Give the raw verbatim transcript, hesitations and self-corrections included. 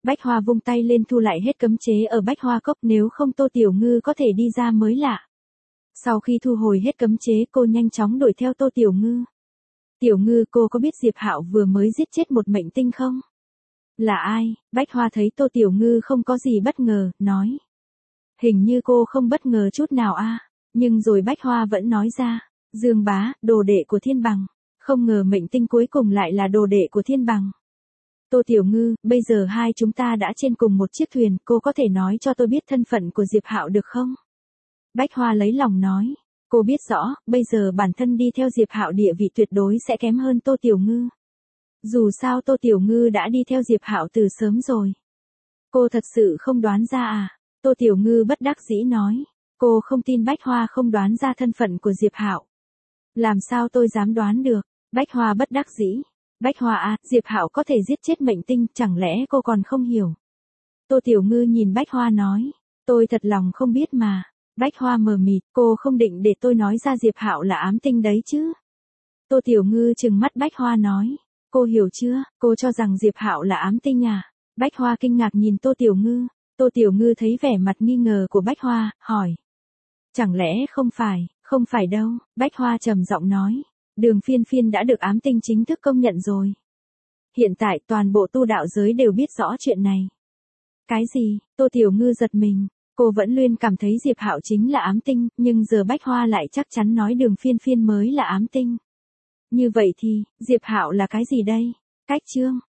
Bách Hoa vung tay lên thu lại hết cấm chế ở Bách Hoa Cốc, nếu không Tô Tiểu Ngư có thể đi ra mới lạ. Sau khi thu hồi hết cấm chế, cô nhanh chóng đuổi theo Tô Tiểu Ngư. Tiểu Ngư, cô có biết Diệp Hạo vừa mới giết chết một mệnh tinh không? Là ai? Bách Hoa thấy Tô Tiểu Ngư không có gì bất ngờ, nói. Hình như cô không bất ngờ chút nào a. Nhưng rồi Bách Hoa vẫn nói ra. Dương bá, đồ đệ của Thiên Bằng. Không ngờ mệnh tinh cuối cùng lại là đồ đệ của Thiên Bằng. Tô Tiểu Ngư, bây giờ hai chúng ta đã trên cùng một chiếc thuyền, cô có thể nói cho tôi biết thân phận của Diệp Hạo được không? Bách Hoa lấy lòng nói. Cô biết rõ, bây giờ bản thân đi theo Diệp Hạo địa vị tuyệt đối sẽ kém hơn Tô Tiểu Ngư. Dù sao Tô Tiểu Ngư đã đi theo Diệp Hạo từ sớm rồi. Cô thật sự không đoán ra à? Tô Tiểu Ngư bất đắc dĩ nói. Cô không tin Bách Hoa không đoán ra thân phận của Diệp Hạo. Làm sao tôi dám đoán được? Bách Hoa bất đắc dĩ. Bách Hoa à, Diệp Hạo có thể giết chết mệnh tinh, chẳng lẽ cô còn không hiểu? Tô Tiểu Ngư nhìn Bách Hoa nói. Tôi thật lòng không biết mà. Bách Hoa mờ mịt, cô không định để tôi nói ra Diệp Hạo là ám tinh đấy chứ? Tô Tiểu Ngư trừng mắt Bách Hoa nói. Cô hiểu chưa, cô cho rằng Diệp Hạo là ám tinh à? Bách Hoa kinh ngạc nhìn Tô Tiểu Ngư. Tô Tiểu Ngư thấy vẻ mặt nghi ngờ của Bách Hoa, hỏi. Chẳng lẽ không phải, không phải đâu, Bách Hoa trầm giọng nói. Đường Phiên Phiên đã được ám tinh chính thức công nhận rồi. Hiện tại toàn bộ tu đạo giới đều biết rõ chuyện này. Cái gì? Tô Tiểu Ngư giật mình. Cô vẫn luôn cảm thấy Diệp Hạo chính là ám tinh, nhưng giờ Bách Hoa lại chắc chắn nói Đường Phiên Phiên mới là ám tinh. Như vậy thì, Diệp Hạo là cái gì đây? Cách chương.